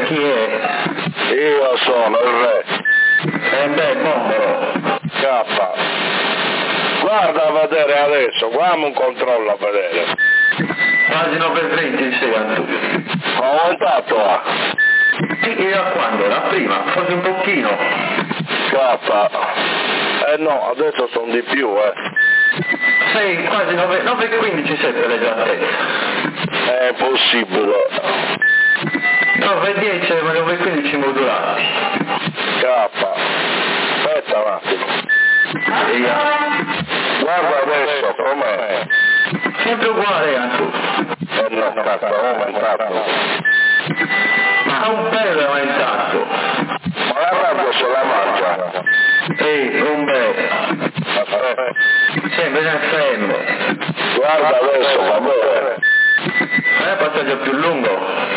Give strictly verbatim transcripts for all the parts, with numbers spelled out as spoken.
E chi è? Io sono il re. E beh, bombolo. K. Guarda a vedere adesso, guarda un controllo a vedere. Quasi nove e venti sei Antu. Ho aumentato a. Sì, e da quando? Da prima, forse un pochino. K. Eh no, adesso sono di più, eh. Sei quasi nove e quindici sei per l'esattezza. È possibile. nove e dieci ma nove e quindici modulati. K. Aspetta un attimo. Via. Guarda adesso com'è. Sempre uguale Antu. Eh no, cazzo, ho aumentato. Ma un bello aumentato. Ma la radio se la mangia. Ehi, un bel. Aspetta. Sempre in F M. Guarda adesso, va bene. Non è il passaggio più lungo.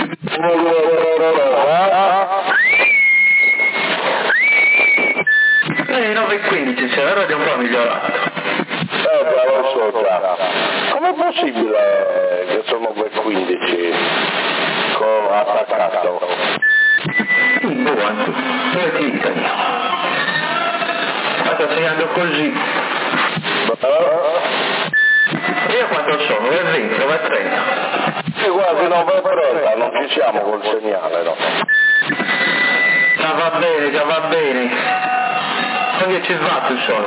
Ehi, nove e quindici c'è, la radio un po' migliorato. Eh, già lo so già. Com'è possibile che sono nove e quindici con attaccato? Sì, boh, Antu, dove cliccano? Ma sto segnando così. Io quanto sono? nove e venti, nove e trenta. Sì, quasi nove e trenta, non ci siamo col segnale, no? Già va bene, già va bene. Con dieci watt sono.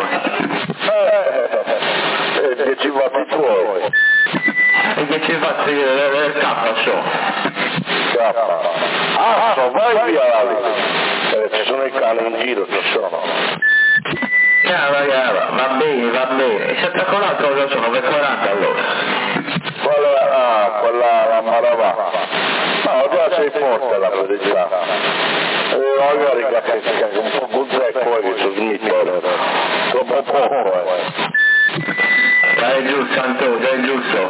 Eh, dieci watt tuoi. E dieci watt del K sono. K. Ah, so, vai via là lì. Eh, ci sono i cani in giro, ci sono. Chiara, chiara, va bene, va bene. Se attacco l'altro cosa sono? nove e quaranta allora. Quella, ah, quella la maravà. No, già sei forte la verità. Eh, magari che un po' buzzecco che sono smitto. Troppo poco, eh. Già è giusto, Antonio, già è giusto.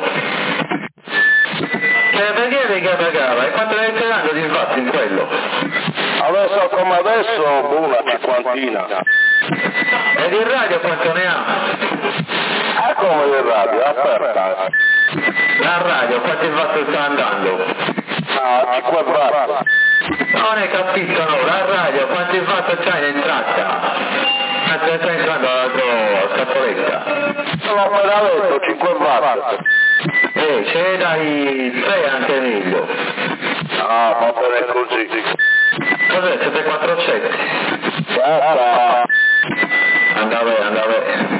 Che perché che pagava? E quanto ne stai dando di infatti in quello? Adesso come adesso, una cinquantina. E di radio quanto ne ha? È come il radio, aperta. La radio, quanti watt sta andando? Ah, cinque watt. Non hai capito, no? La radio, quanti watt c'hai in entrata? Anzi, sta entrando la scatoletta. Sono appena letto, cinque watt. Eh, c'è dai tre anche meglio. Ah, va bene così. Cos'è? sette quattro sette? Basta. Andava bene, andava bene.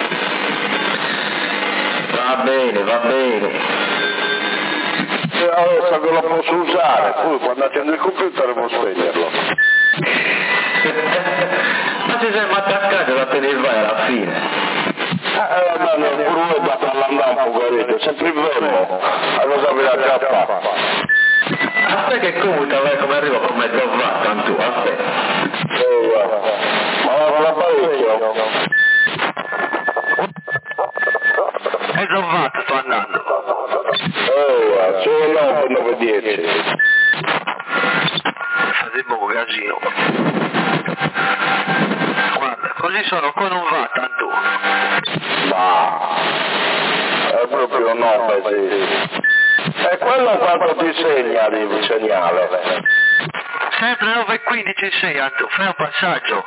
Va bene, va bene. E adesso che lo posso usare, poi quando accendo il computer devo spegnerlo. Ma ci siamo attaccati da te ne vai alla fine. Eh, ma non pure da parlare un po', capito? Sempre il verbo. Allora sapeva già fa. Aspetta che commuta, vai come arrivo con mezzo watt, tanto, aspetta. Eh, guarda. Ma va con l'apparecchio. Mezzo watt sto andando. Eh, guarda, c'è no per nove e dieci. Fate poco casino. Guarda, così sono con un watt, tanto. Ma è proprio no, sì. E quello quanto ti segna di segnale? Sempre nove e quindici sei, Anto, fai un passaggio.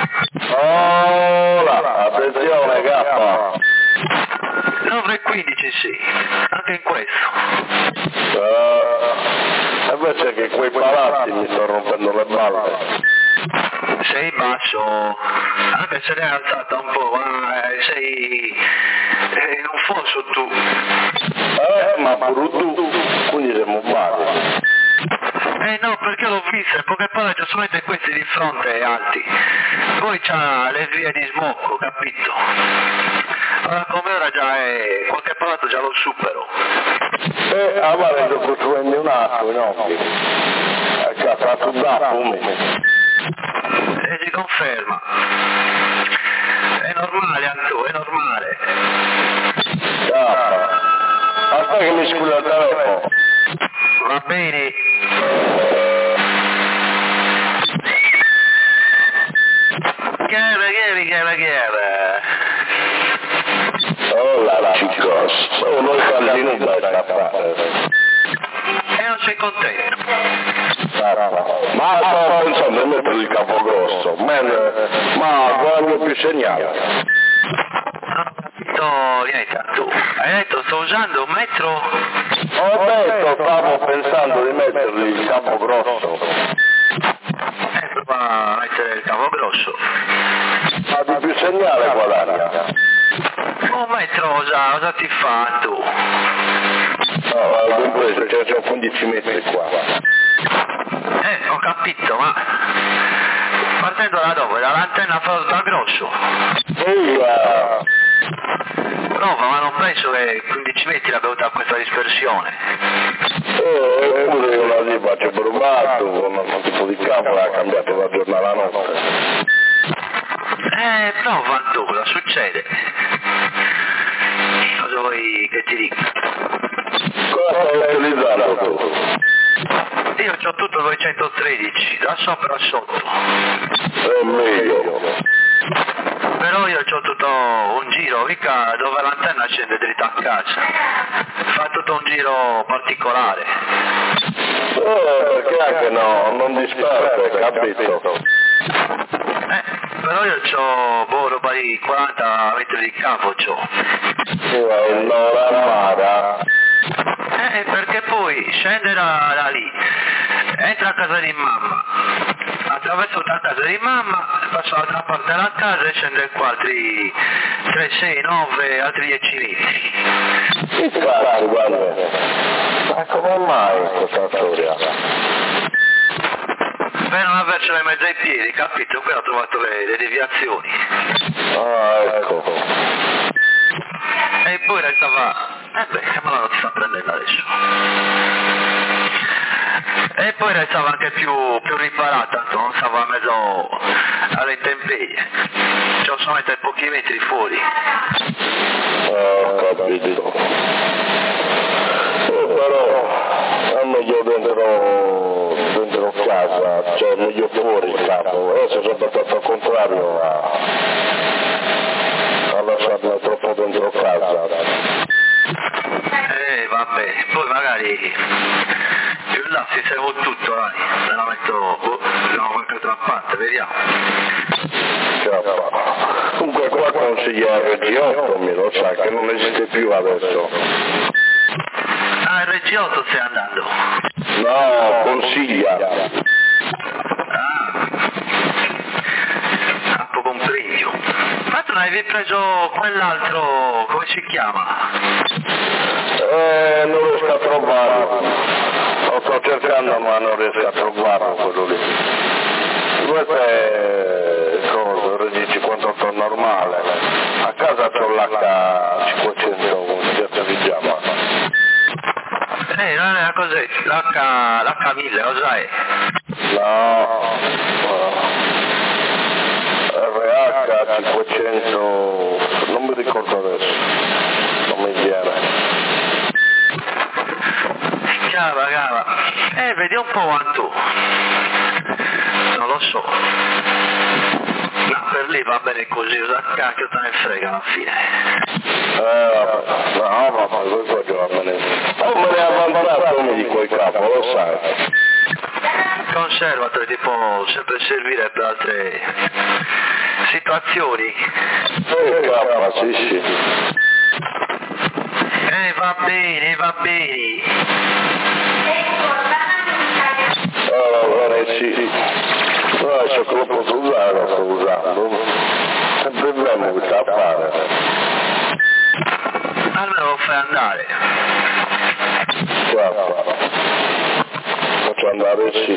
Ora, attenzione, K. nove e quindici sì, anche in questo. Uh, invece che quei palazzi mi stanno rompendo le balle. Sei basso, anche se l'hai alzata un po', ma sei in un fosso tu. Eh, ma pure tu, quindi siamo uguali. Eh no, perché l'ho vista, in poche parole già solamente questi di fronte alti. Poi c'ha le vie di smocco, capito? Allora come ora già è, qualche palato già lo supero. Eh, a male lo costruendo un attimo, no? Ecco, ha fatto un dato, E si conferma. È normale, Anto, è normale. Ah, aspetta che mi scusa il telefono. Va bene. Chiara, chiara, chiara, chiara. Oh là là, chicos, oh, noi caldini da fare. E non sei contento? Ah, Ma stavo pensando di mettere il Capogrosso, mentre, ma guadagno più segnale. No, niente, tu hai detto sto usando un metro? Ho detto, stavo pensando di mettergli il Capogrosso. Eh, prova a mettere il Capogrosso. Ma di più segnale guadagna. Un metro già, cosa ti fa tu? No, ho compreso, ce ne sono quindici metri qua. Eh, ho capito, ma partendo da dove? Dall'antenna da grosso? Eia! Prova, ma non penso che quindici metri abbia avuto questa dispersione. Eh, eppure io la tipa ci ho provato, con un tipo di campo l'ha cambiato da giorno alla notte. Eh, prova tu, cosa succede? Cosa vuoi che ti dica? Cosa hai utilizzato tu? Io c'ho tutto duecentotredici, da sopra a sotto. È meglio. Però io c'ho tutto un giro, mica dove l'antenna scende dritta a casa. Fa tutto un giro particolare. Eh, perché anche no, non disperde, capito? Eh, però io c'ho, boh, roba di quaranta metri di campo c'ho. Tu hai il Noramara. Eh, perché poi scende da, da lì, entra a casa di mamma, attraverso la casa di mamma, passa dall'altra parte della casa e scende qua altri tre, sei, nove, altri dieci litri. Che cazzo, guarda? Ma come mai questa storia? Per non avercela in mezzo ai piedi, capito? Qui ho trovato le, le deviazioni. Ah, ecco. E poi restava... Eh beh, che me la sta prendendo adesso. E poi restava anche più, più riparata, non stava in mezzo alle intemperie. C'ho solamente pochi metri fuori. Ho capito. Eh, però è meglio dentro, dentro casa, cioè meglio fuori il capo. Adesso sono stato al contrario a, a lasciarla troppo dentro casa. Eh vabbè, poi magari più là si servo tutto, dai, me la metto, boh, no, qualche altra parte, vediamo. Comunque qua consiglia il R G otto, mi lo sa, che non esiste più adesso. Ah, il R G otto stai andando? No, consiglia. Ah, poco un premio. Ma tu non avevi preso quell'altro, come si chiama? Eh, non riesco a trovarlo. Lo sto cercando ma non riesco a trovarlo quello lì. Questo è cosa, R G cinquantotto normale. A casa c'ho l'H cinquecento con piazza di Giamma. Eh, non è cos'è? L'H mille, cos'è? No, R H cinquecento, non mi ricordo adesso, non mi viene. Cava, cava. Eh, vedi un po' quanto. Non lo so. Ma per lì va bene così, cosa cacchio te ne frega alla fine. Eh, no, ma questo già va bene. Oh, me ne ha avanzato uno di quel capo, lo sai. Conservatore, ti può sempre servire per altre situazioni. Eh, capo, sì, sì. Eh, va bene, va bene. Allora, sì. No, adesso che lo posso usare, lo sto usando. Il problema è che sta a fare. Almeno lo fai andare. Guarda. Faccio andare, sì.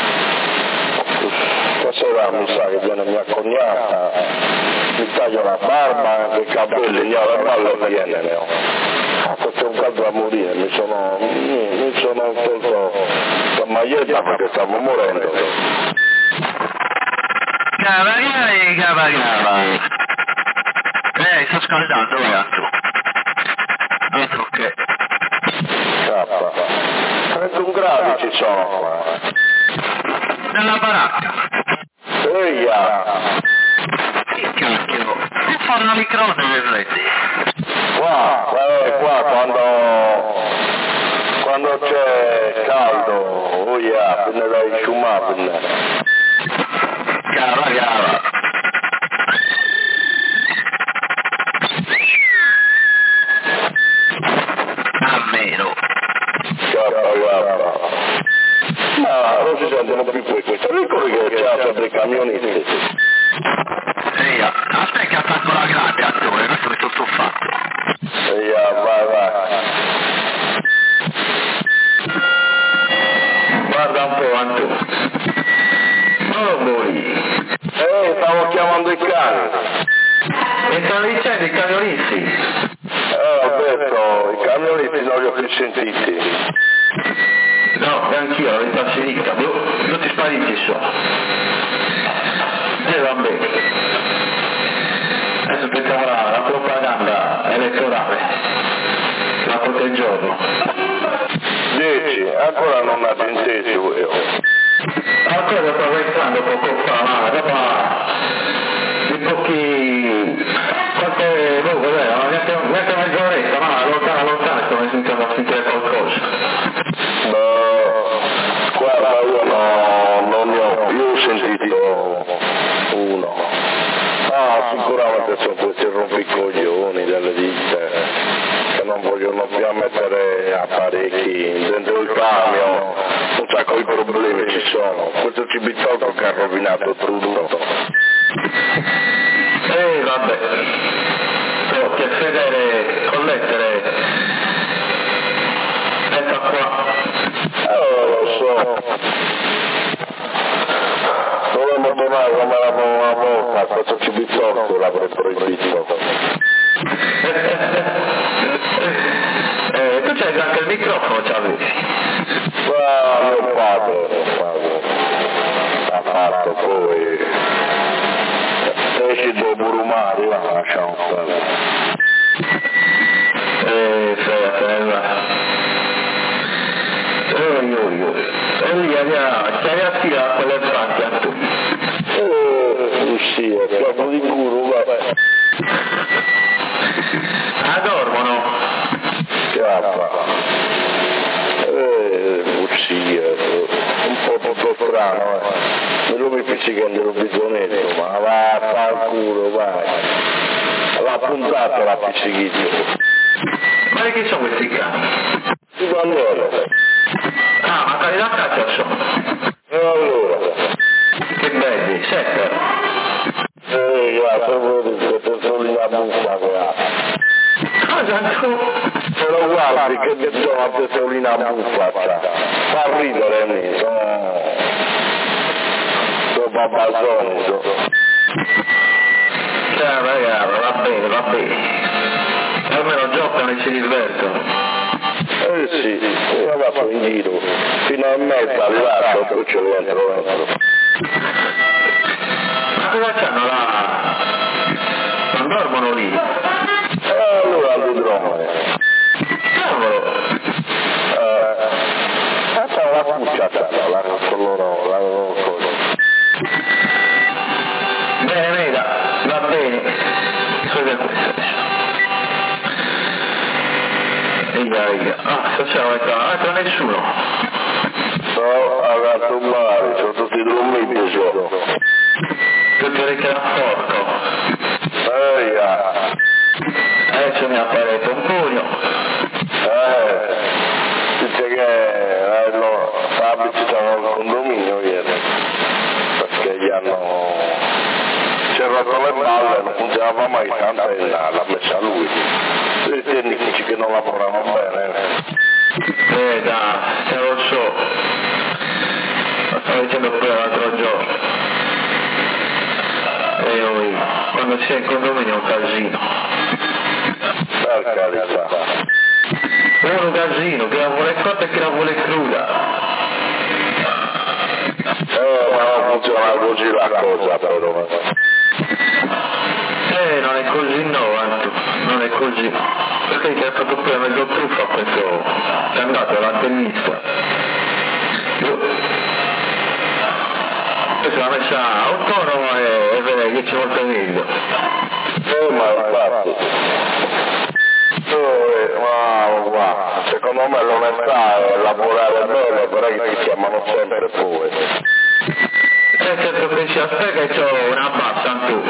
Stasera mi sa che viene mia cognata, mi taglio la barba, anche i capelli, io la barba viene, ne ho. C'è un caldo a morire, mi sono, mi, mi sono tolto la maglietta perché stavo morendo. Cava, cava, cava, cava. Eh, sto scaldando, ragazzo. Altro che. Cappa. trentuno gradi ci sono qua. Nella baracca. Eia! Che cacchio. Non fanno una microonde le freddi. Qua, eh, qua quando, quando c'è caldo, oi ya, ne dai sciumabile. Cava, cava. Almeno. Cava, cava. Ma non si sentono più questo. Ricordi che c'è sempre i camionisti. Sì, aspetta che attacco la grande, attore, questo mi sono fatto. Sì, vai, vai. Guarda un po', Antonio. Non muori. Eh, stavo chiamando i cani. Mi stanno dicendo i camionisti. Eh, ho detto, i camionisti non li ho più sentiti. No, anch'io, la verità si dica, tutti spariti sono. E va bene. Adesso aspettiamo la, la propaganda elettorale. La qualche giorno. Dieci, ancora non ha inteso io. Ancora sto pensando poco fa, ma dopo di pochi qualche boh, cos'è, neanche, neanche mezz'oretta, ma lontana lontana sto iniziando a sentire qualcosa. No, guarda, io no, non ne ho più sentito uno. Ah, sicuramente sono questi rompicoglioni delle ditte che non vogliono più mettere apparecchi dentro il camion, un sacco di problemi ci sono. Questo cibitotto che ha rovinato tutto. E eh, vabbè, però che fedele collettere, ecco qua. Eh, lo so. Dovremmo tornare come eravamo una volta, questo cibitotto l'avrei proibito. eh, tu c'hai anche il microfono, c'avevi? Ma mio padre, mio padre ha fatto poi, esci dopo rumare, la lasciamo stare. Eh, frega, Oi, oi, oi. E lì c'è a tirare quelle banche a tu. Eh, sì, è proprio di culo, vabbè. Ah, dormono? Chiappa. Eh, buccia, un po' tutto strano, eh. Non mi pizzicando il bitonetto, ma va a far culo, vai. La puntata la pizzichito. Ma che sono questi cani? Di bandone. Ah, ma cani da caccia sono. E allora? Che belli, sette. Eh, guarda, proprio che sono in una buffa che ha. Cosa tu? Se lo guardi che sono a tesolina buffa, fa ridere me, sono... sono babbasoni, sono... Cioè, ragazzi, va bene, va bene. Almeno giocano e si divertono. Eh sì, io vado in giro, fino a mezza arrivato, poi ci rientro dentro. Ma cosa c'hanno là? Non dormono lì? E allora li drone. Cavolo! Eh, c'è una pucciata, la con loro, la loro cosa. Bene, veda, va bene. Cos'è questo? Eia, eia. Ah, facciamo qua, ah, tra nessuno. No, a tombare, sono tutti dormiti, sono. Tutti ricchi a porco. Eia. Adesso mi appare un pugno. Eh, dice che eh, no, Fabio stava al condominio ieri, perché gli hanno... si è rotto le balle, non funzionava mai l'antenna, l'ha messa lui. I tecnici che non lavorano bene. Eh, da, se lo so. Lo stavo dicendo pure l'altro giorno. E io, quando si è in condominio è un casino. Per carità. È un casino, che la vuole cotta e che la vuole cruda. Eh, ma non funziona così la cosa però. Eh, non è così no, Anto, non è così. Perché ti ha fatto pure mezzo truffo a questo, è andato all'antennista. Questo l'ha messa autonoma e, e vede dieci volte meglio. Eh, ma infatti. Eh, ma guarda, secondo me l'onestà è lavorare bene, però che ti chiamano sempre poi. E se tu pensi a te che c'ho una bassa tu.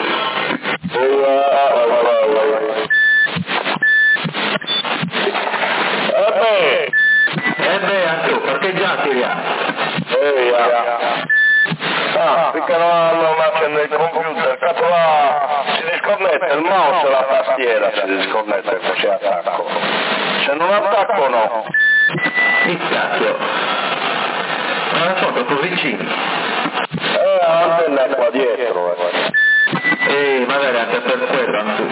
E beh, e beh, anche tu, perché già tiriamo. E ya. Ah, perché non, non accende il computer, cazzo là, si disconnette il mouse e la tastiera, si disconnette così attacco. Se non attacco no. Che cacchio? Ma la foto così vicino. Eh, l'antenna è qua dietro. Eh. E magari anche per quello, anche tu.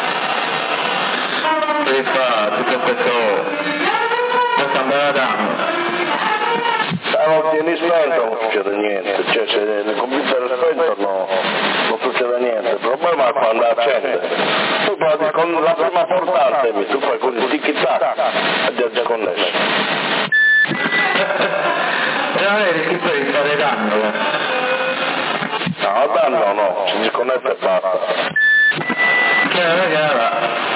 E fa tutto questo, questa bella dama. Se non tieni spento non succede niente, cioè se il computer è spento no, non succede niente, il problema è quando accende. Tu parti con la prima portante, tu fai così tic-tac e ti è già connesso. E non è rischiato di fare danno, eh? No, danno no, si disconnette e basta. Chiara, chiara.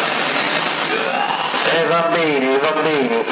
E bambini, bambini.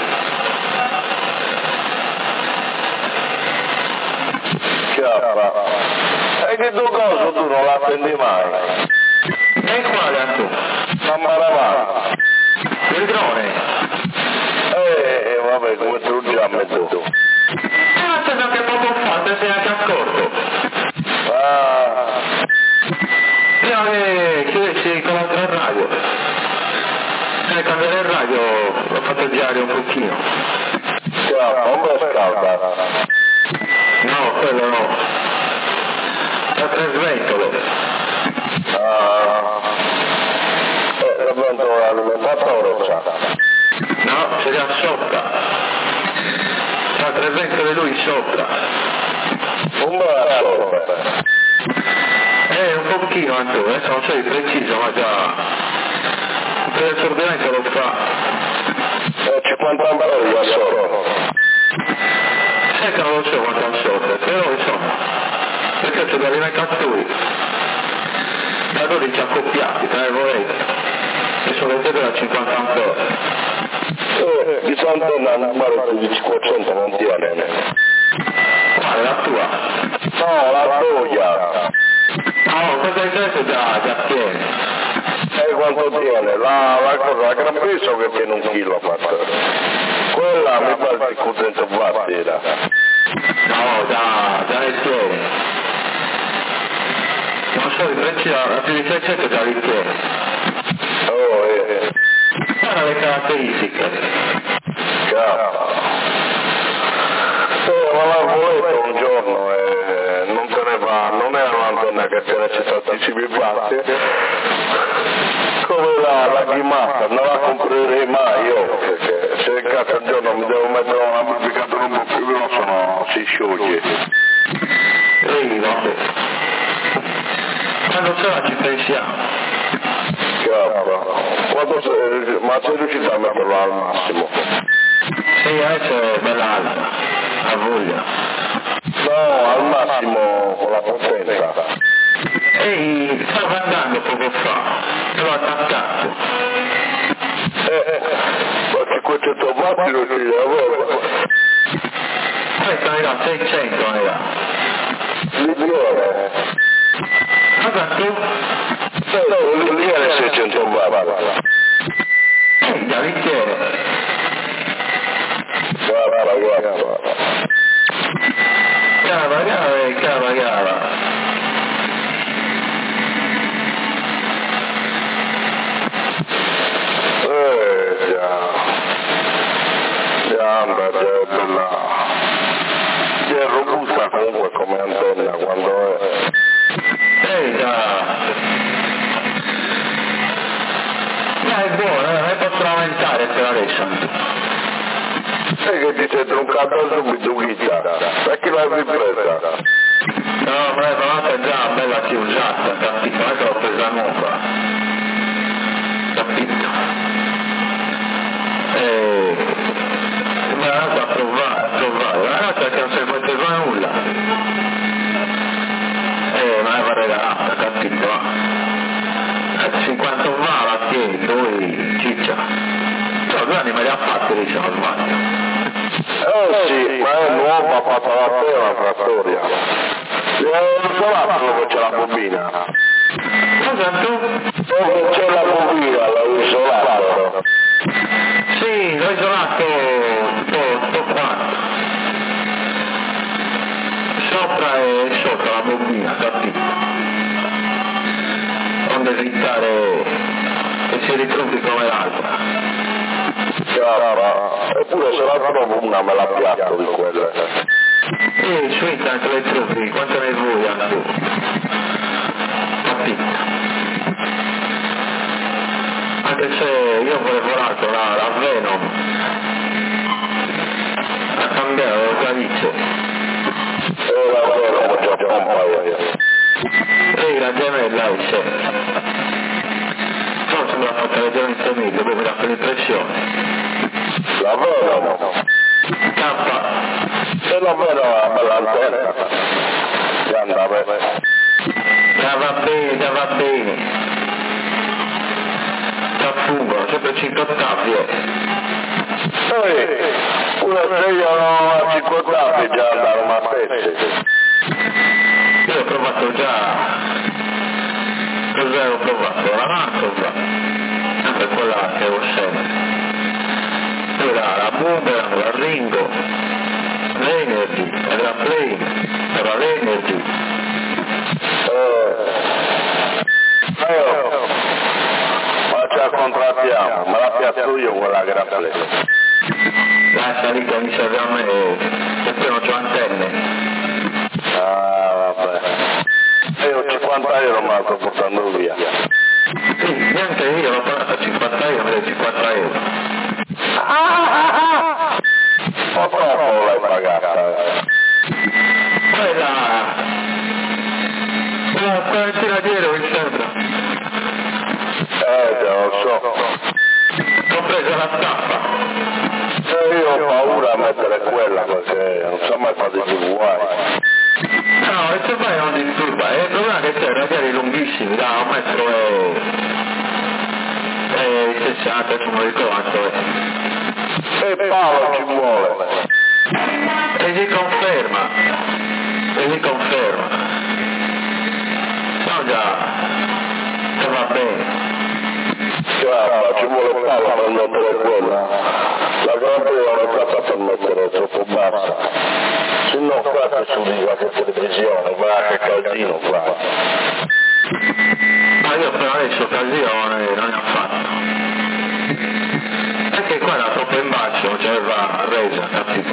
Chiara. E che tu cosa tu non la attendi mai? E quale tu? Ma maravana. Il drone? Eh, eh, vabbè, come tu già metto. Ah, c'è anche poco fa, te sei anche accorto. Ah. Prima che chiudessi con l'altra radio. E quando era il radio l'ho fatto girare un pochino. Chiara, non mi scalda. No, quello no. La trasventolo. Ah. Eh, la ventolo alimentata o rocciata? No, ce l'ha sopra. La trasventolo lui sopra. Un bel sopra. Eh, un pochino anche, adesso non so di preciso, ma già per l'assorbimento lo fa. Eh, cinquanta ampere da solo. Sai che non lo so quanto assorbe, però insomma, perché c'è da alimentatori da dodici accoppiati, te ne volete, e sono tutte da cinquanta ampere. Eh, di Sant'Anna un numero di cinquecento non tiene. Quale, la tua? No, la doia. No, cosa hai detto già, già tiene? E quanto tiene? La, la cosa, la gran peso che tiene un kilowatt. Quella mi pare di duecento watt era. No, già, già ne tiene. Non so, di preciso, la più di seicento già li tiene. Oh, eh. Guarda le caratteristiche. Cazzo. Eh, ma la volete un giorno e non te ne va, non è un'antenna che tiene tantissimi watt. Come la, la Gimasta, non la comprerei mai io, perché se il cazzo un giorno mi devo mettere un amplificatore un po' più grosso, no, si scioglie. Ehi, vabbè. Ma non so, ci pensiamo. Cazzo. Quanto sei, ma sei riuscito a metterlo al massimo? Sì, adesso è bella alta, a voglia. No, al massimo con la potenza. Ehi, stava andando poco fa, l'ho attaccato. Eh, eh, ma cinquecento watt non si lavora. Questo era seicento, era. L'idione. Cosa tu? No, l'idione è seicento watt. Ehi, da bicchiere. Guarda, guarda. Cava, cava, cava, cava. Eh, già. Già, è bella. È robusta comunque come antenna quando è. Ehi, già. Ma è buona, eh, posso aumentare per adesso. Sai che ti sei troncato subito chitarra? Perché l'hai ripresa? No, ma è già bella più usata, capito? Non è che l'ho presa nuova. Capito? E... ma è andata a provare, a provare. È andata che non si metteva nulla. E ma è regalata, capito? cinquanta va la tieni, lui ciccia. No, due anni vabbè, una trattoria. Non so l'altro che c'è la bobina. Cosa tu? Dove c'è la bobina, l'ho isolato. Sì, l'ho isolato tutto, tutto quanto. Sopra e sopra la bobina, capito? Non evitare che si ritrovi come l'altra. Chiaro, eppure se la trovo una me la piatto di quelle. E su internet le trovi, quante ne vuoi anche? Capito? Anche se io volevo l'altro, la, la Venom, a cambiare le camicie. E la Venom già pompa io. Ehi, la gemella esce. Non sembra fatta vedere in famiglia, dove mi dà quell'impressione. La Venom? K. E la Venom ha una bella antenna. Che anda bene. Già va bene, già va bene. Già fungo, sempre cinquanta eh. Ehi, pure se io non ho cinquanta anni già andare a pezzi. Io ho provato già. Cos'è ho provato? La Mantova. Sempre quella che ho sempre. Era la Boomerang, la Ringo, l'Energy, la Play, era l'Energy. Eh, io, ma ci contrattiamo, me la piazzo io quella che era Play. La salita mi serve a me, perché non c'ho antenne. Ah, vabbè. Io cinquanta euro me la sto portando via. Sì, neanche io l'ho pagata cinquanta euro, me le cinquanta euro. Ma troppo l'hai pagata. Quella... Una quarantina di euro mi sembra. Eh, già lo so. Ho preso la tappa. E io ho paura a mettere quella perché non so mai fare più guai. No, il tuo non disturba, il problema è che c'è radiali lunghissimi, da un metro e... e sessanta, non mi ricordo quanto è. E Paolo ci vuole. E gli conferma, e gli conferma. No già, e va bene. Chiaro, ci vuole Paolo per mettere quella. La grande non è stata per mettere troppo bassa. Se no qua che su di qualche televisione, guarda che casino qua. Ma io per adesso occasione non ne ho fatto. Perché qua era troppo in basso, c'era resa, capito?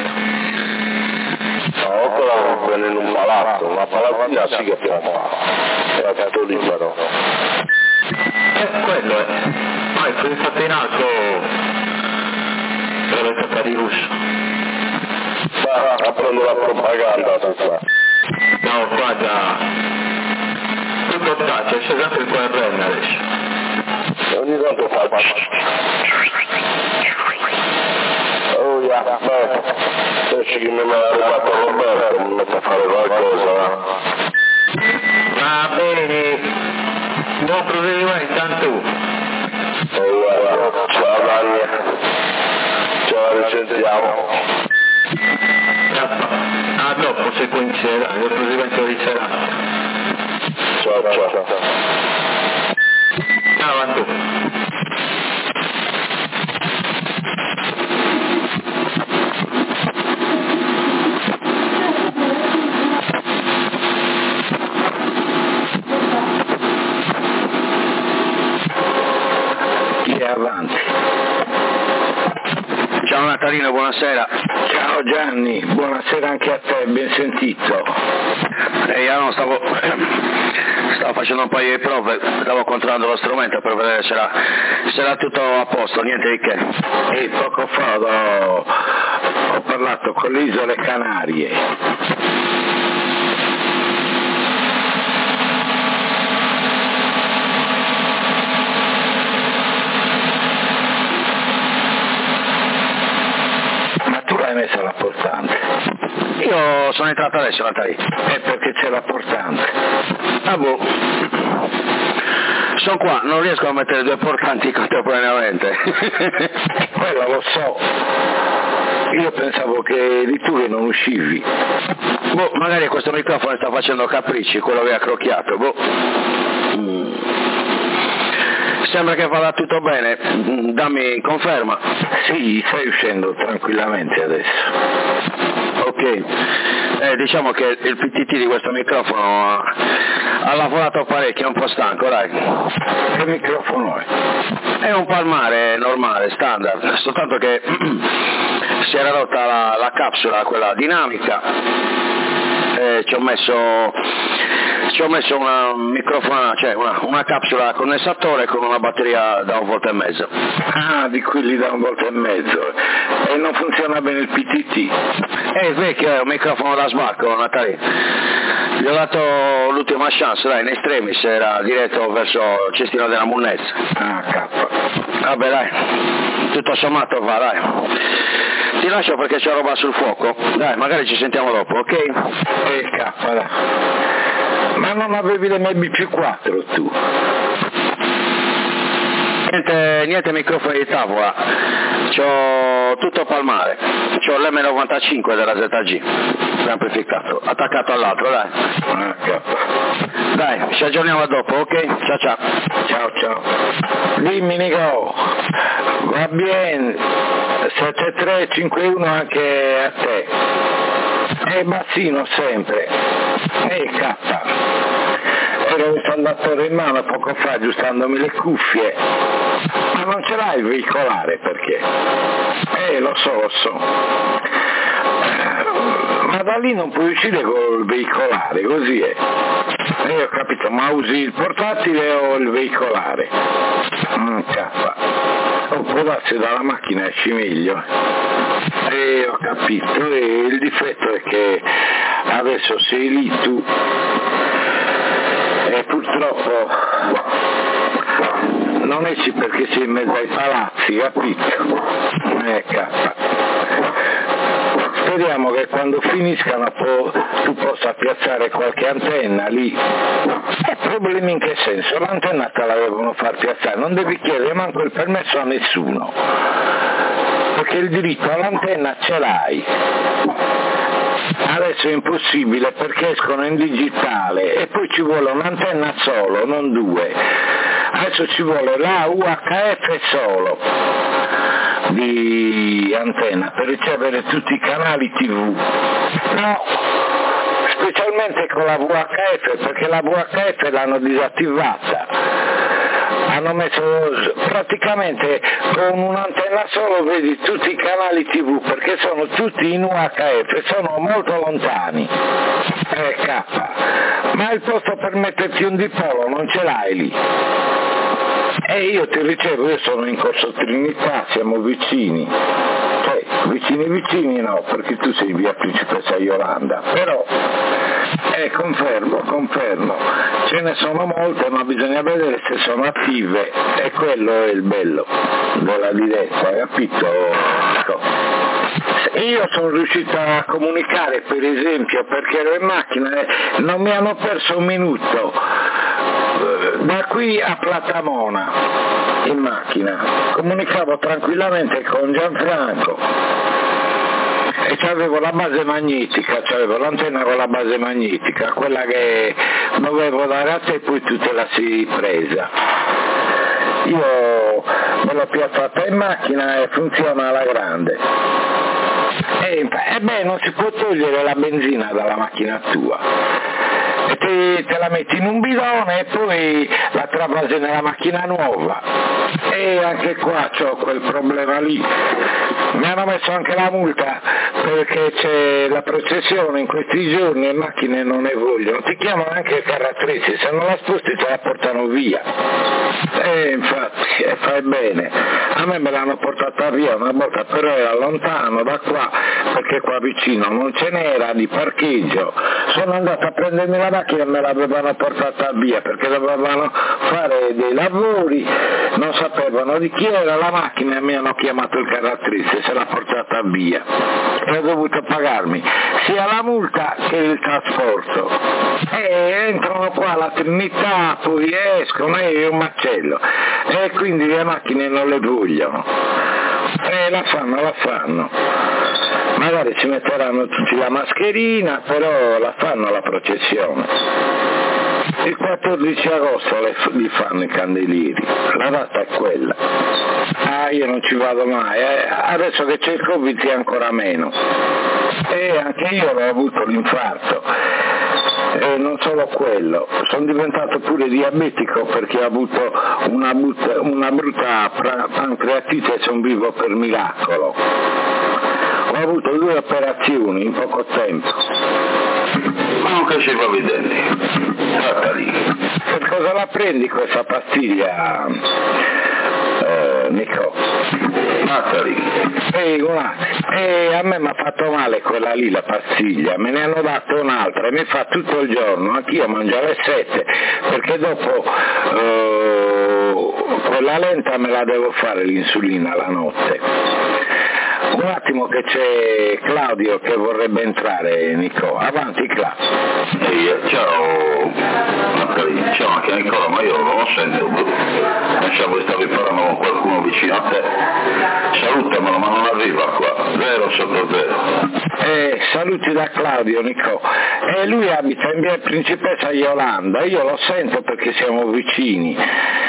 No, quella non viene in un palazzo, una palazzina sì che pompa. Era tutto libero. Eh, quello è. Ma è fatto in alto per le tocca di russo. Ma a prendere la propaganda tutta. No, qua già... tutto tace, c'è sempre il Q R N adesso. Ogni tanto fa... Oh, yeah, beh, pensi che mi ha rubato Roberto, mi metto a fare qualcosa, va? Va bene, buon proseguire intanto. Oh, guarda, ciao Dani, ciao, risentiamo. A dopo se coincerà, il proseguimento di serata. Ciao, ciao. Ciao a tutti. Avanti. Ciao Natalino, buonasera. Ciao Gianni, buonasera anche a te, ben sentito. Eh, io non stavo, stavo facendo un paio di prove, stavo controllando lo strumento per vedere se era, se era tutto a posto, niente di che. E poco fa ho, ho parlato con le Isole Canarie. Messa la portante. Io sono entrato adesso, Natalino. È perché c'è la portante. Ah boh. Sono qua, non riesco a mettere due portanti contemporaneamente. Quello lo so. Io pensavo che eri tu che non uscivi. Boh, magari questo microfono sta facendo capricci, quello che ha crocchiato, boh. Mm. Sembra che vada tutto bene, dammi conferma. Sì, stai uscendo tranquillamente adesso. Ok, eh, diciamo che il P T T di questo microfono ha, ha lavorato parecchio, è un po' stanco, dai. Che microfono è? È un palmare normale, standard, soltanto che si era rotta la, la capsula, quella dinamica, e ci ho messo, ci ho messo una microfono, cioè una, una capsula condensatore con una batteria da un volt e mezzo. Ah, di quelli da un volt e mezzo. E non funziona bene il P T T? È vecchio, è un microfono da sbarco, Natale. Gli ho dato l'ultima chance, dai, in estremis, era diretto verso il cestino della Munnezza. Ah, cappa. Vabbè, dai, tutto sommato va, dai. Ti lascio perché c'è roba sul fuoco. Dai, magari ci sentiamo dopo, ok? Eh, cappa, dai. Ma non avevi le M B più quattro tu? Niente, niente microfoni di tavola, c'ho tutto palmare, c'ho l'M novantacinque della Z G, l'amplificato, attaccato all'altro, dai. Ah, cappa. Dai, ci aggiorniamo dopo, ok? Ciao ciao. Ciao ciao. Dimmi Nico, va bene, sette tre cinque uno anche a te. E bassino sempre. E cappa. Ero il saldatore in mano poco fa aggiustandomi le cuffie. Ma non ce l'hai il veicolare perché? Eh, lo so, lo so. Ma da lì non puoi uscire col veicolare, così è. Eh, ho capito, ma usi il portatile o il veicolare? Mm, cappa. O può darsi dalla macchina esci meglio. Eh, ho capito, e il difetto è che adesso sei lì tu e purtroppo non esci perché sei in mezzo ai palazzi, capito? Eh, cappa. Speriamo che quando finiscano po- tu possa piazzare qualche antenna lì. E problemi in che senso? L'antenna te la devono far piazzare, non devi chiedere manco il permesso a nessuno, perché il diritto all'antenna ce l'hai. Adesso è impossibile perché escono in digitale e poi ci vuole un'antenna solo, non due. Adesso ci vuole la U H F solo di antenna per ricevere tutti i canali tivù. No, specialmente con la V H F, perché la V H F l'hanno disattivata. Hanno messo praticamente con un'antenna solo vedi tutti i canali tivù perché sono tutti in U H F, sono molto lontani. Eh, cappa. Ma il posto per metterti un dipolo non ce l'hai lì. E io ti ricevo, io sono in Corso Trinità, siamo vicini. Cioè, vicini vicini no, perché tu sei via Principessa Yolanda, però eh, confermo, confermo, ce ne sono molte ma bisogna vedere se sono attive e quello è il bello della diretta, capito? Ecco. Io sono riuscito a comunicare per esempio perché ero in macchina e non mi hanno perso un minuto da qui a Platamona in macchina, comunicavo tranquillamente con Gianfranco e c'avevo la base magnetica, c'avevo l'antenna con la base magnetica, quella che dovevo dare a te e poi tu te la sei presa. Io me l'ho piazzata in macchina e funziona alla grande. E eh beh, non si può togliere la benzina dalla macchina tua. E te, te la metti in un bidone e poi la travasi nella macchina nuova. E anche qua c'ho quel problema lì. Mi hanno messo anche la multa perché c'è la processione in questi giorni e macchine non ne vogliono. Ti chiamano anche il carattrezzi, se non la sposti te la portano via. E infatti, e fai bene. A me me l'hanno portata via una volta, però era lontano da qua, perché qua vicino non ce n'era di parcheggio. Sono andato a prendermi la macchina e me l'avevano portata via, perché dovevano fare dei lavori, non sapevano di chi era la macchina e mi hanno chiamato il carattrezzi, se l'ha portata via. E ho dovuto pagarmi sia la multa che il trasporto. E entrano qua alla Trinità, poi escono e è un macello. E quindi le macchine non le vogliono. E la fanno, la fanno. magari si metteranno tutti la mascherina, però la fanno la processione. Il quattordici agosto le, li fanno i candelieri, la data è quella. Ah, io non ci vado mai, eh. Adesso che c'è il Covid è ancora meno. E anche io ho avuto l'infarto. E non solo quello, sono diventato pure diabetico perché ho avuto una, but- una brutta pra- pancreatite e sono vivo per miracolo. Ho avuto due operazioni in poco tempo. Comunque ci va vedendo. Fatta lì. Per cosa la prendi questa pastiglia, eh, Nico? Fatta lì. E, e a me mi ha fatto male quella lì, la pastiglia, me ne hanno dato un'altra e mi fa tutto il giorno, anch'io mangio alle sette, perché dopo eh, quella lenta me la devo fare l'insulina la notte. Un attimo che c'è Claudio che vorrebbe entrare, Nico. Avanti Claudio. Ehi, ciao, ciao anche Nicola, ma io non lo sento, pensavo che stavi parlando con qualcuno vicino a te. Salutamelo, ma non arriva qua, vero sotto vero. Eh, saluti da Claudio, Nico. E lui abita in via Principessa Yolanda, io lo sento perché siamo vicini,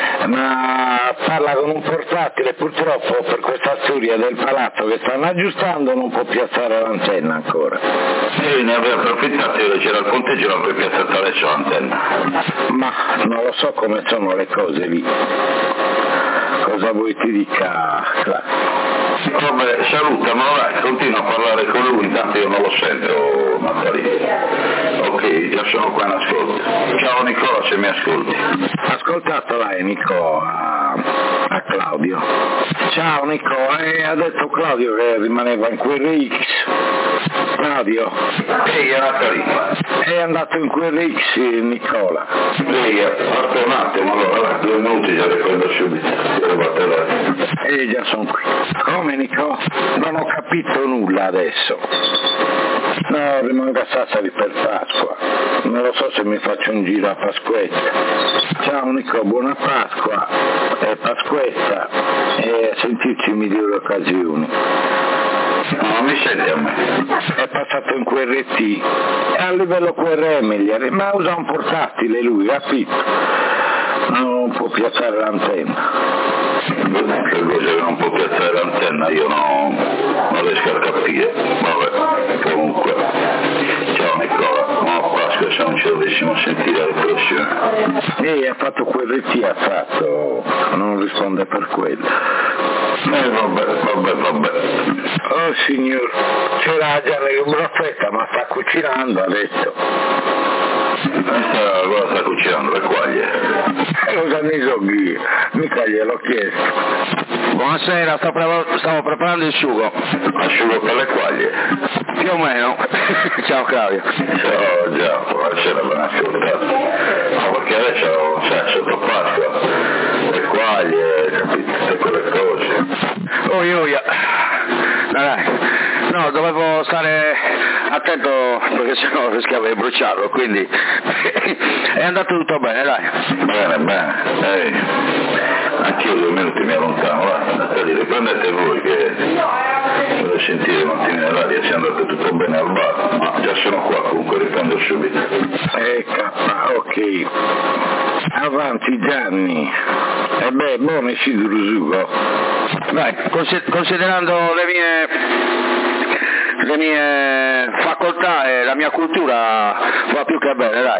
ma parla con un portatile, purtroppo per questa storia del palazzo che stanno aggiustando non può piazzare l'antenna ancora. E ne aveva approfittato, io c'era il ponteggio, l'avrei piazzata adesso l'antenna. Ma non lo so come sono le cose lì. Cosa vuoi ti dica, Claudio? Vabbè, salutamelo, dai, continua a parlare con lui, intanto io non lo sento, Nattalina. Ok, già sono qua in ascolto. Ciao Nicola, se mi ascolti. Ascoltato lei, Nico, a, a Claudio. Ciao Nico, e ha detto Claudio che rimaneva in quel R X. Claudio? Ehi, Nattalina. È andato in quel R X, Nicola. Ehi, aspetta un attimo, allora, due minuti già riprendo subito. E già sono qui. Come Nico? Non ho capito nulla adesso. No, rimango a Sassari per Pasqua. Non lo so se mi faccio un giro a Pasquetta. Ciao Nico, buona Pasqua e Pasquetta e a sentirci in migliori occasioni. Non mi senti a me? È passato in Q R T, è a livello Q R M, ma usa un portatile lui, capito? Non può piazzare l'antenna. Che cosa che non può piazzare l'antenna io no, non riesco a capire. Vabbè, comunque. Ciao Nicola, buona Pasqua, se non ci dovessimo sentire alla prossima. Ehi, ha fatto Q R T, ha fatto, non risponde per quello. Eh vabbè, vabbè, vabbè. Oh signor, c'era già nel broffetta, ma sta cucinando, ha detto. Questa cosa sta cucinando, le quaglie. E cosa ne so io, mica gliel'ho chiesto. Buonasera, sto pre- stavo preparando il sugo. Asciugo per le quaglie? Più o meno. Ciao Claudio. Ciao, già, buonasera, ben ascoltato. No, perché adesso, sai, sotto Pasqua, le quaglie, capito, tutte quelle cose. Oh, io, io. Dai, no, dovevo stare attento perché sennò rischiavo di bruciarlo, quindi è andato tutto bene, dai. Bene, bene, ehi, anch'io due minuti mi allontano, va, andate lì, riprendete voi che voglio sentire mattina nell'aria se è andato tutto bene al bar, ma già sono qua, comunque riprendo subito. Ecco, ok. Avanti Gianni. E beh, buono Isidro Sugo. Dai, considerando le mie le mie facoltà e la mia cultura va più che bene, dai.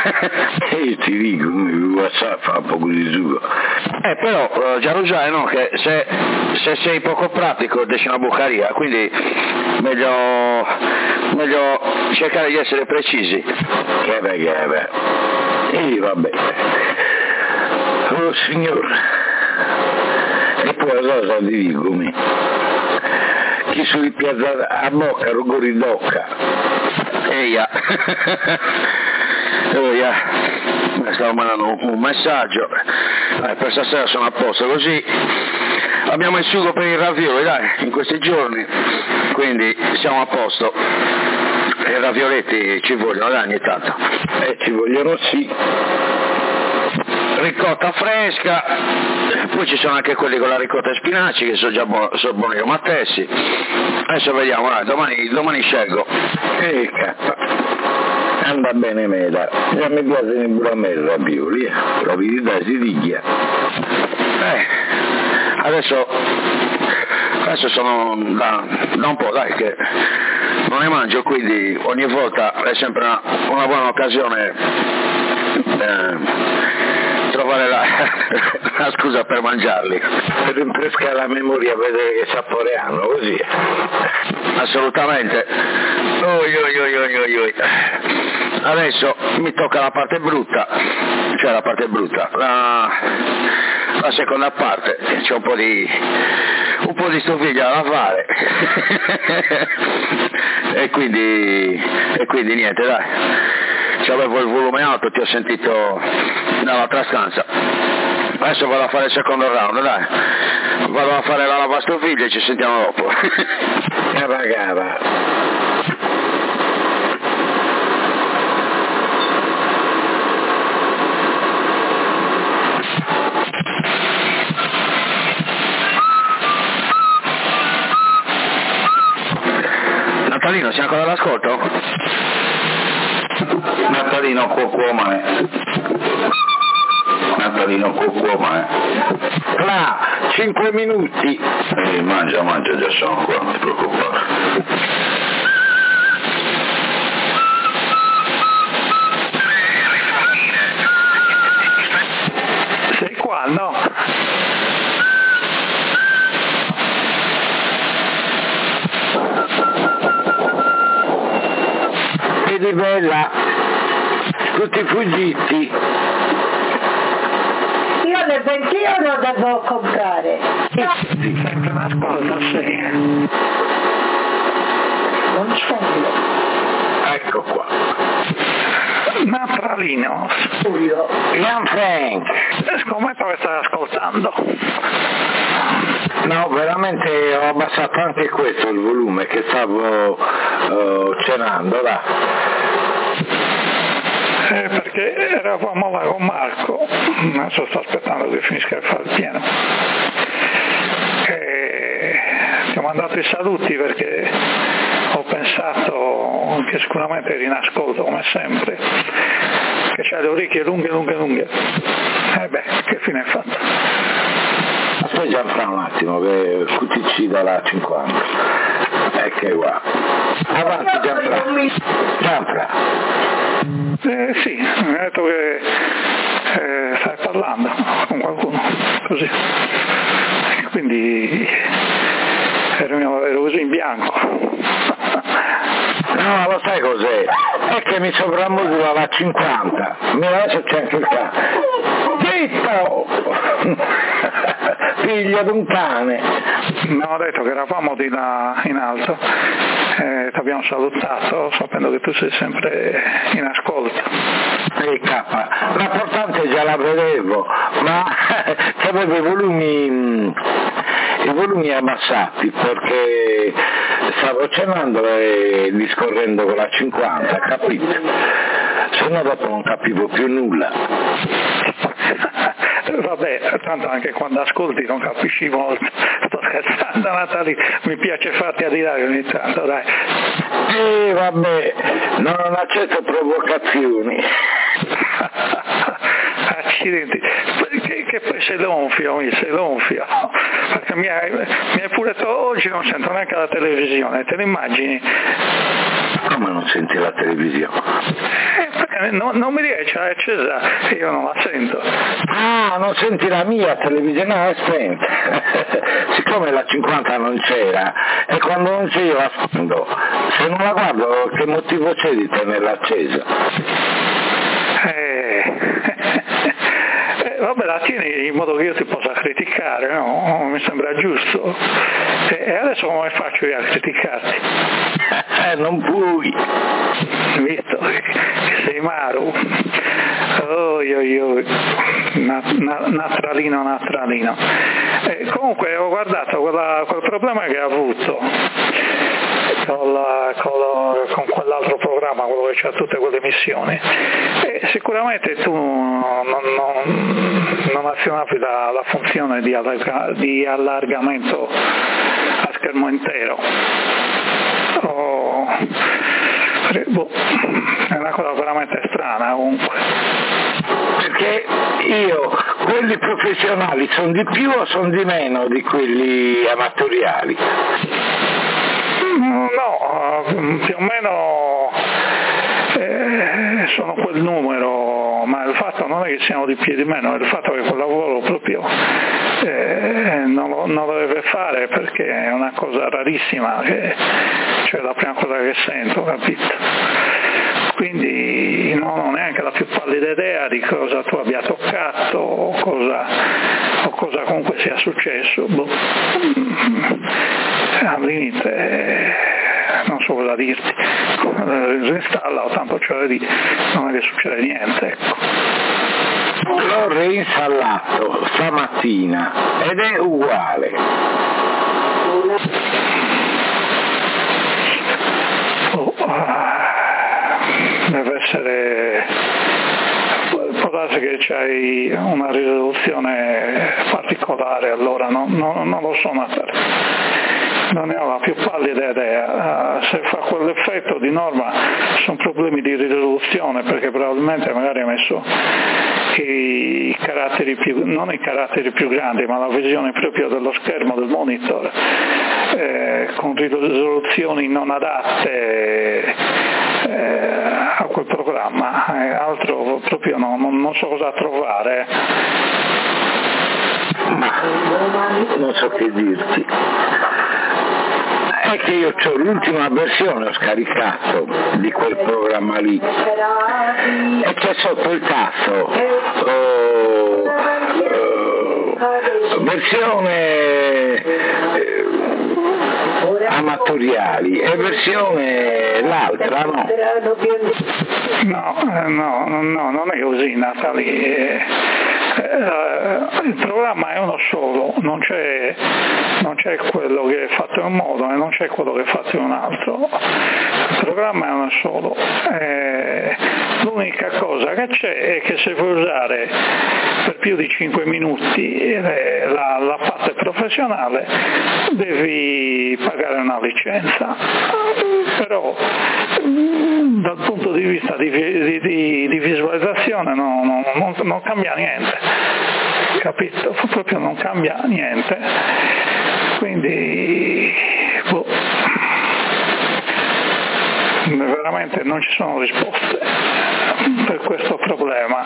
E ti dico, WhatsApp fa un po' di sugo. Eh però uh, già lo sai, no, che se, se sei poco pratico desci una bucaria, quindi meglio, meglio cercare di essere precisi. Che beh, che beh. E vabbè. Oh signore. E poi cosa ti dico, mi? Chi sui piazza a bocca, rugori d'occa. Eia. Eia. Mi stavo mandando un messaggio. Eh, per stasera sono a posto, così abbiamo il sugo per i ravioli, dai, in questi giorni. Quindi siamo a posto. I ravioletti ci vogliono, dai, ogni tanto. Eh, ci vogliono sì. ricotta fresca, poi ci sono anche quelli con la ricotta e spinaci che sono già buoni, sono buoni come attessi. Adesso vediamo, dai, domani, domani scelgo. E cazzo, anda bene meda, già mi piace in pure a me la bioli, la verità si diglia. Eh, adesso, adesso sono da, da un po', dai, che non ne mangio, quindi ogni volta è sempre una, una buona occasione eh, trovare la, la scusa per mangiarli. Per rinfrescare la memoria, vedere che sapore hanno, così. Assolutamente. Oi, oi, oi, oi, oi, oi. Adesso mi tocca la parte brutta, cioè la parte brutta, la, la seconda parte, c'è un po' di un po' di stoviglia da fare e quindi e quindi niente, dai, c'avevo il volume alto, ti ho sentito dall'altra stanza. Adesso vado a fare il secondo round, dai, vado a fare la lavastoviglie e ci sentiamo dopo. Cava cava. Natalino, sei ancora all'ascolto? Natalino Cuocuoma, Natalino Cuocuoma, Là, cinque minuti. Eh, mangia, mangia, già sono qua, non ti preoccupare. Sei qua, no? Vedi bella, tutti fuggiti. Io le ventine lo devo comprare. Sempre una cosa, sì. Non c'è. Ecco qua. Natalino, Giulio. Ian Frank. scommetto che stai ascoltando. No, veramente ho abbassato anche questo il volume che stavo uh, cenando, là. Eh, perché eravamo là con Marco, adesso sto aspettando che finisca di fare il pieno. E ti ho mandato i saluti perché ho pensato che sicuramente eri in ascolto come sempre, che c'hai le orecchie lunghe, lunghe, lunghe. E beh, che fine è fatta? Aspetta Gianfranco un attimo, che Cuticci dalla cinquanta. Ecco qua. Avanti Gianfranco. Gianfranco. Eh, sì, mi ha detto che eh, stai parlando con qualcuno, così. E quindi ero, ero così in bianco. No, lo sai cos'è? È che mi sopravvolo alla cinquanta. Mi adesso c'è anche il cane. Zitto! Figlio di un cane. Mi hanno detto che eravamo di là in alto, eh, ti abbiamo salutato sapendo che tu sei sempre in ascolto. E K, l'importante già la vedevo, ma che avevo i volumi, i volumi abbassati perché stavo cenando e discorrendo con la cinquanta, capito? Se no dopo non capivo più nulla. Vabbè, tanto anche quando ascolti non capisci molto. Sto scherzando Natali, mi piace farti arrivare ogni tanto, dai. E vabbè, non accetto provocazioni. Accidenti, che, che poi sei l'onfio, sei l'onfio. Perché mi hai, mi hai pure detto oggi non sento neanche la televisione, te lo immagini? Come non senti la televisione? Eh, perché non, non mi riesce, è accesa, io non la sento. Ah, non senti la mia televisione? No, è spenta. Siccome la cinquanta non c'era, e quando non c'è io la spendo. Se non la guardo, che motivo c'è di tenerla accesa? Eh... Vabbè, la tieni in modo che io ti possa criticare, no? Mi sembra giusto. E adesso come faccio io a criticarti? Eh, non puoi. Visto che sei Maru. Oi, oi, oi. Na, na, natralino, natralino. E comunque ho guardato quella, quel problema che ha avuto. con, la, con, la, con quell'altro programma, quello che c'ha tutte quelle missioni, e sicuramente tu non, non, non azionavi la, la funzione di, allarga, di allargamento a schermo intero. Oh, boh, è una cosa veramente strana comunque. Perché io, quelli professionali sono di più o sono di meno di quelli amatoriali? No, più o meno eh, sono quel numero, ma il fatto non è che siano di più di meno, è il fatto che quel lavoro proprio eh, non, lo, non lo deve fare, perché è una cosa rarissima, che, cioè è la prima cosa che sento, capito? Quindi non ho neanche la più pallida idea di cosa tu abbia toccato o cosa, o cosa comunque sia successo. Boh. Al limite non so cosa dirti, reinstalla o tanto cioè di non è che succede niente, ecco. L'ho reinstallato stamattina ed è uguale. Oh, deve essere, può darsi che c'hai una risoluzione particolare, allora no, no, non lo so Natale, non ne ho la più pallida idea. Uh, se fa quell'effetto di norma sono problemi di risoluzione, perché probabilmente magari ha messo i caratteri più, non i caratteri più grandi, ma la visione proprio dello schermo del monitor eh, con risoluzioni non adatte eh, a quel programma, eh, altro proprio no, non, non so cosa trovare. Ma non so che dirti. È che io ho l'ultima versione, ho scaricato di quel programma lì e c'è sotto il tasto oh, oh, versione eh, amatoriali e versione l'altra, no? No, no, no, non è così Natalie. Eh, eh, il programma è uno solo, non c'è, non c'è quello che è fatto in un modo e non c'è quello che è fatto in un altro. Il programma è uno solo. Eh, l'unica cosa che c'è è che se vuoi usare per più di cinque minuti eh, la, la parte professionale devi pagare una licenza, però dal punto di vista di, di, di, di visualizzazione no, no, non, non cambia niente, capito? Proprio non cambia niente, quindi boh, veramente non ci sono risposte per questo problema.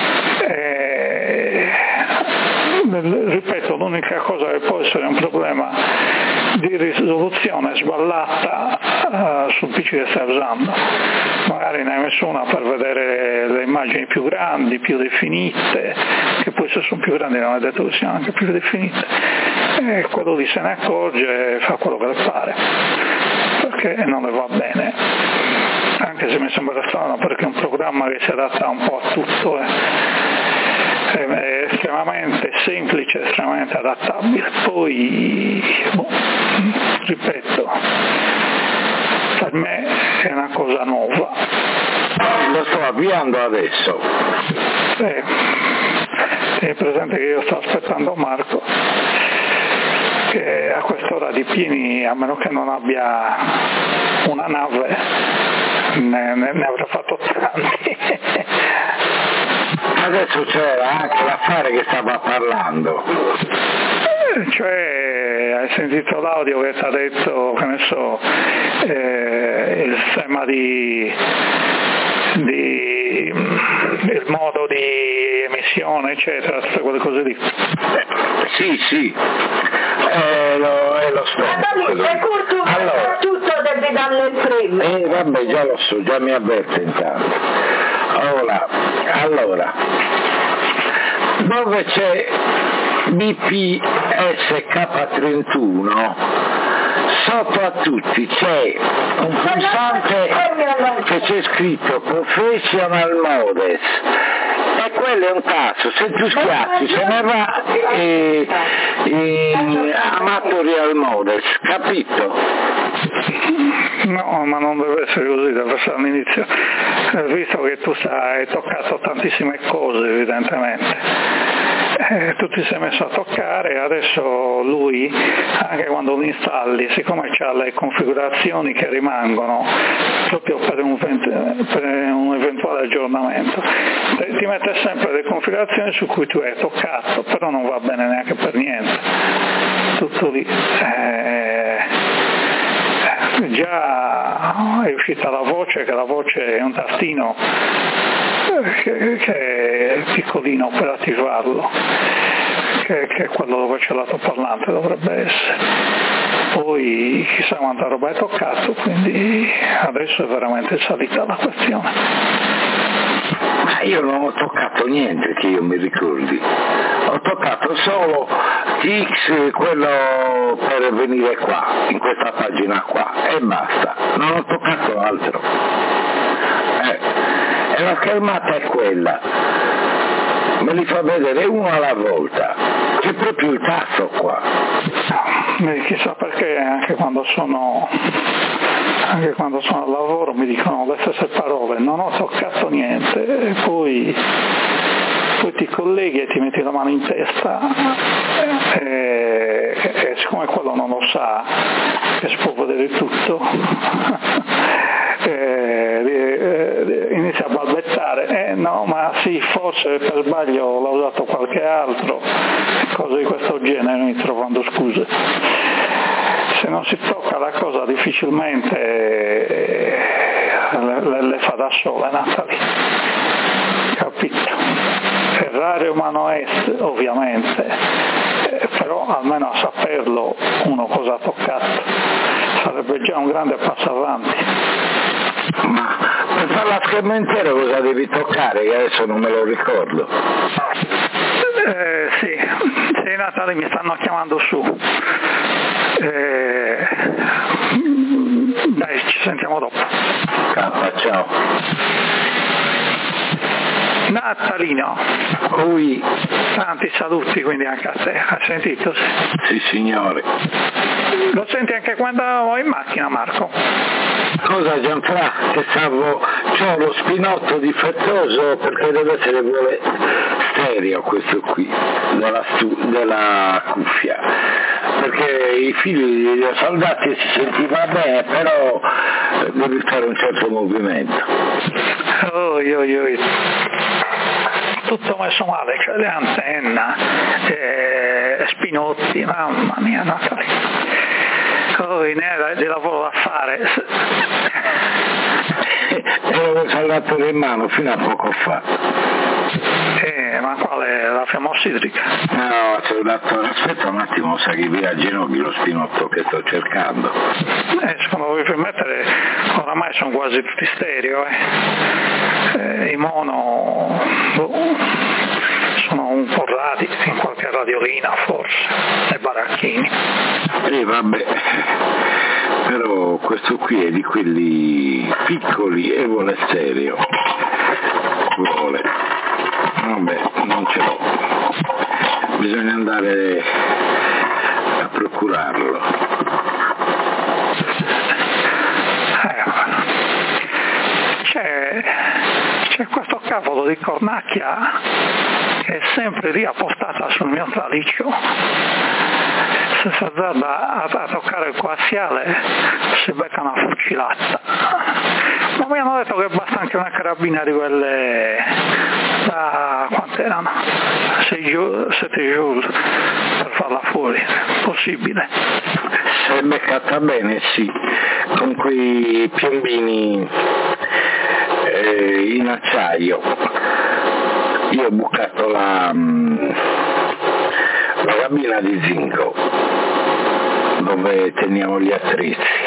E, ripeto, l'unica cosa che può essere un problema di risoluzione sballata uh, sul P C che stai usando, magari ne hai messo una per vedere le immagini più grandi, più definite, che poi se sono più grandi non è detto che siano anche più definite, e quello lì se ne accorge e fa quello che le pare, perché non le va bene, anche se mi sembra strano, perché è un programma che si adatta un po' a tutto, eh. È estremamente semplice, estremamente adattabile. Poi, boh, ripeto, per me è una cosa nuova. Lo sto avviando adesso. Eh, è presente che io sto aspettando Marco, che a quest'ora di pieni, a meno che non abbia una nave, ne, ne, ne avrà fatto tanti. Adesso c'era anche l'affare che stava parlando. Cioè, hai sentito l'audio che ti ha detto, che ne so, eh, il sistema di, di il modo di emissione, eccetera, tutte quelle cose lì. Sì, sì, eh, lo, è lo sto. Allora, tutto devi darle il premio. Eh, vabbè, già lo so, già mi avverte intanto. Allora, allora, dove c'è B P S K trentuno, sotto a tutti c'è un pulsante che c'è scritto Professional Modes, e quello è un tasto, se tu schiacci se ne va eh, eh, Amatorial Modes, capito? No, ma non deve essere così, deve essere all'inizio, visto che tu hai toccato tantissime cose evidentemente. Eh, tu ti sei messo a toccare, adesso lui, anche quando lo installi, siccome c'ha le configurazioni che rimangono proprio per un, per un eventuale aggiornamento, ti mette sempre le configurazioni su cui tu hai toccato, però non va bene neanche per niente, tutto lì. Eh, già è uscita la voce, che la voce è un tastino che, che è piccolino per attivarlo, che, che è quello dove c'è l'altoparlante, dovrebbe essere. Poi chissà quanta roba è toccato, quindi adesso è veramente salita la questione. Ma io non ho toccato niente che io mi ricordi, ho toccato solo X, quello per venire qua, in questa pagina qua, e basta, non ho toccato altro. Eh. E la schermata è quella, me li fa vedere uno alla volta, c'è proprio il tasto qua. Beh, chissà perché anche quando sono anche quando sono al lavoro mi dicono le stesse parole, non ho toccato niente, e poi, poi ti colleghi e ti metti la mano in testa e, e siccome quello non lo sa che si può vedere tutto e, e, inizia a balbettare, eh no ma sì, forse per sbaglio l'ho usato qualche altro, cose di questo genere, mi trovando scuse. Se non si tocca la cosa difficilmente le, le, le fa da sola Natalie, capito? Errare umano est ovviamente, eh, però almeno a saperlo uno cosa ha toccato sarebbe già un grande passo avanti. Ma per fare la scherma intera cosa devi toccare? Che adesso non me lo ricordo. Eh, sì, sì Natalie, mi stanno chiamando su. Eh, dai, ci sentiamo dopo. K, ciao. Natalino. Ui. Tanti saluti quindi anche a te, hai sentito? Sì signore. Lo senti anche quando vai in macchina, Marco? Cosa Gianfra? Che stavo, c'ho lo spinotto difettoso perché deve essere vuole stereo questo qui, della, stu, della cuffia, perché i fili li ho saldati e si sentiva bene, però devi fare un certo movimento. Oi, oi, oi. Tutto messo male, cioè le antenne, eh, spinotti, mamma mia Natalie. Poi ne hai di lavoro da fare. Ero saldato in mano fino a poco fa. Eh, ma quale? La fiamma idrica? No, ti ho detto, aspetta un attimo, sai che via a ginocchio lo spinotto che sto cercando. Eh, secondo voi per mettere, oramai sono quasi tutti stereo, eh. eh I mono boh, sono un po' radi, in qualche radiolina forse, nei baracchini. Eh vabbè, però questo qui è di quelli piccoli e vuole stereo. Vuole. Vabbè, non ce l'ho. Bisogna andare a procurarlo. Eh, c'è, c'è questo cavolo di cornacchia che è sempre lì appostata sul mio traliccio. Se si azzarda a, a toccare il coassiale si becca una fucilata. Ma mi hanno detto che basta anche una carabina di quelle da quante erano? sette joule per farla fuori, possibile? Se è beccata bene sì, con quei piombini eh, in acciaio. Io ho bucato la, la cabina di zinco dove teniamo gli attrezzi,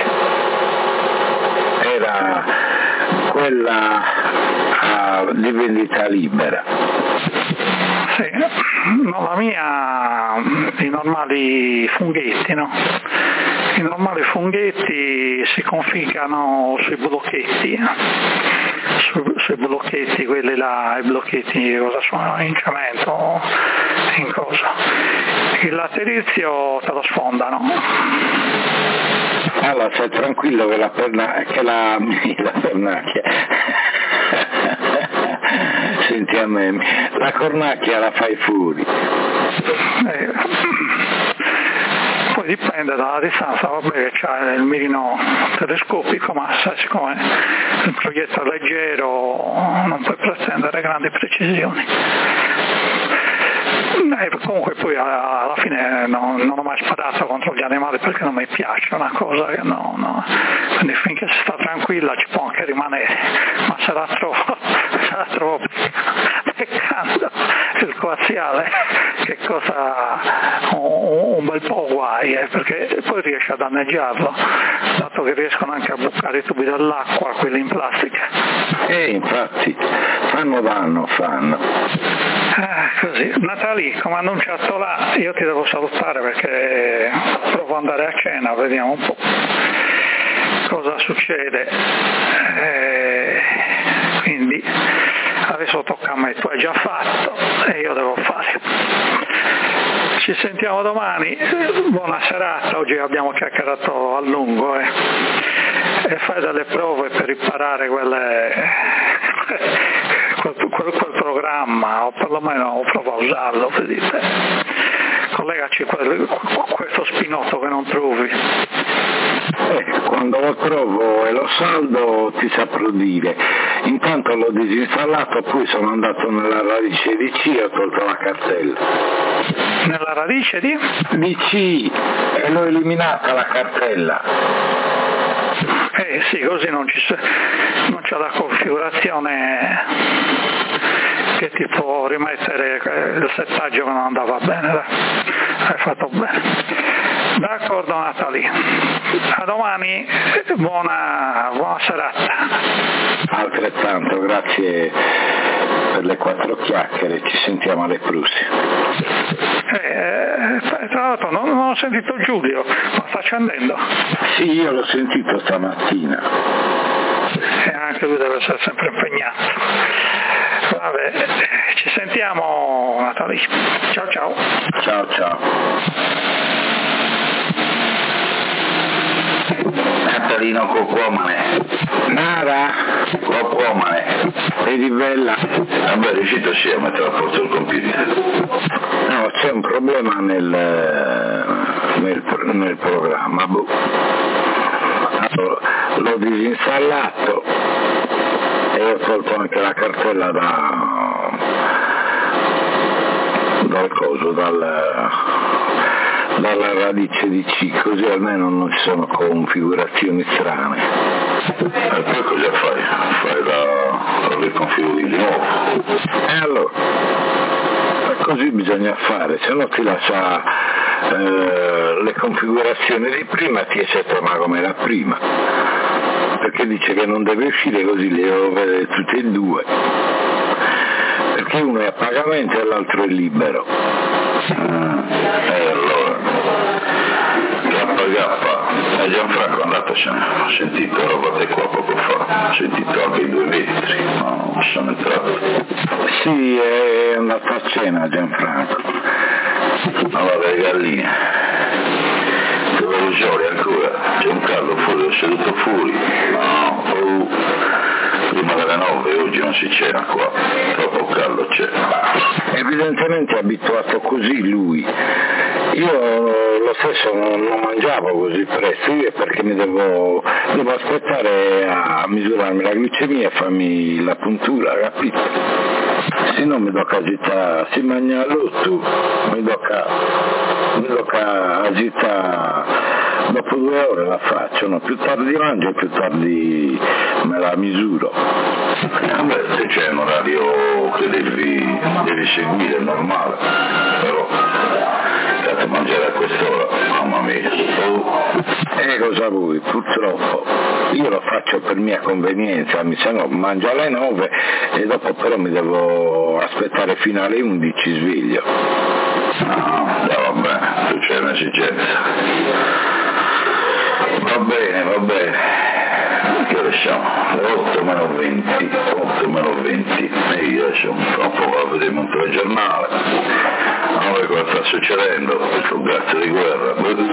era quella a, di vendita libera. Sì, no, la mia, i normali funghetti, no? I normali funghetti si configurano sui blocchetti, su, sui blocchetti, quelli là, i blocchetti cosa sono, in cemento, in cosa. Il laterizio te lo sfondano. Allora, stai tranquillo che la, perna... che la... la pernacchia... Senti a me, la cornacchia la fai fuori. Eh, poi dipende dalla distanza, vabbè che c'è il mirino telescopico, ma sai, siccome il proietto è leggero non puoi pretendere grandi precisioni. Eh, comunque poi alla fine no, non ho mai sparato contro gli animali perché non mi piace, è una cosa che no, no. Quindi finché si sta tranquilla ci può anche rimanere, ma se la trovo, se la trovo peccando il coaziale, che cosa, un, un bel po' guai, eh, perché poi riesce a danneggiarlo, dato che riescono anche a bucare i tubi dell'acqua, quelli in plastica. Eh, infatti, fanno danno, fanno. Ah, così. Natalie, come annunciato là, io ti devo salutare perché provo ad andare a cena, vediamo un po' cosa succede. Eh, quindi adesso tocca a me, tu hai già fatto e io devo fare. Ci sentiamo domani, buona serata, oggi abbiamo chiacchierato a lungo eh. E fai delle prove per imparare quelle, quel, quel, quel programma, o perlomeno prova a usarlo, vedete. Collegaci quel, questo spinotto che non trovi. Eh, quando lo trovo e lo saldo ti saprò dire. Intanto l'ho disinstallato, poi sono andato nella radice di C e ho tolto la cartella. Nella radice di? Di C e l'ho eliminata la cartella. Eh sì, così non, ci, non c'è la configurazione che ti può rimettere il settaggio che non andava bene. Dai. Hai fatto bene. D'accordo Natalie, a domani, buona, buona serata. Altrettanto, grazie per le quattro chiacchiere, ci sentiamo alle prossime. Eh, tra l'altro non, non ho sentito Giulio, ma sta accendendo? Sì, io l'ho sentito stamattina. E anche lui deve essere sempre impegnato. Vabbè, ci sentiamo Natalie. Ciao ciao. Ciao ciao. Natalino Cocuomane. Nara. Cocuomane. Vedi bella? Vabbè, è riuscito sì a mettere a posto il computer. No, c'è un problema nel, nel, nel programma. Boh. Allora, l'ho disinstallato e ho tolto anche la cartella da, dal coso, dal, dalla radice di C, così almeno non ci sono configurazioni strane. E poi cosa fai? Fai la, la riconfiguri di nuovo. E allora, così bisogna fare, se no ti lascia eh, le configurazioni di prima, ti esce torna come era prima, perché dice che non deve uscire, così le devo vedere tutte e due, perché uno è a pagamento e l'altro è libero. Mm. E allora, Grappa Grappa, e Gianfranco è andato, ho sentito roba di qua poco fa, ho sentito anche i due metri, ma non sono entrato. Sì, è andato a cena Gianfranco. Allora, le galline, dove lo giori ancora, c'è un caldo fuori, ho seduto fuori, no, oh, prima delle nove, oggi non si cena qua, troppo caldo c'è. Evidentemente è abituato così lui. Io lo stesso non, non mangiavo così presto, io perché mi devo, devo aspettare a misurarmi la glicemia e farmi la puntura, capito? Se no mi tocca agitare, si mangia all'otto, mi tocca, mi tocca agitare, dopo due ore la faccio, no? Più tardi mangio e più tardi me la misuro. Vabbè, se c'è un orario che devi, devi seguire, è normale, però state a mangiare a quest'ora, mamma mia. Oh. E cosa vuoi? Purtroppo io lo faccio per mia convenienza, mi se no mangio alle nove e dopo però mi devo aspettare fino alle undici sveglio. No, va bene, tu c'è un'esigenza. Va bene, va bene. Che ore siamo? Le otto meno venti, otto meno venti, e io adesso fra un po' vado a vedere un telegiornale, a vedere cosa sta succedendo, sul gatto di guerra.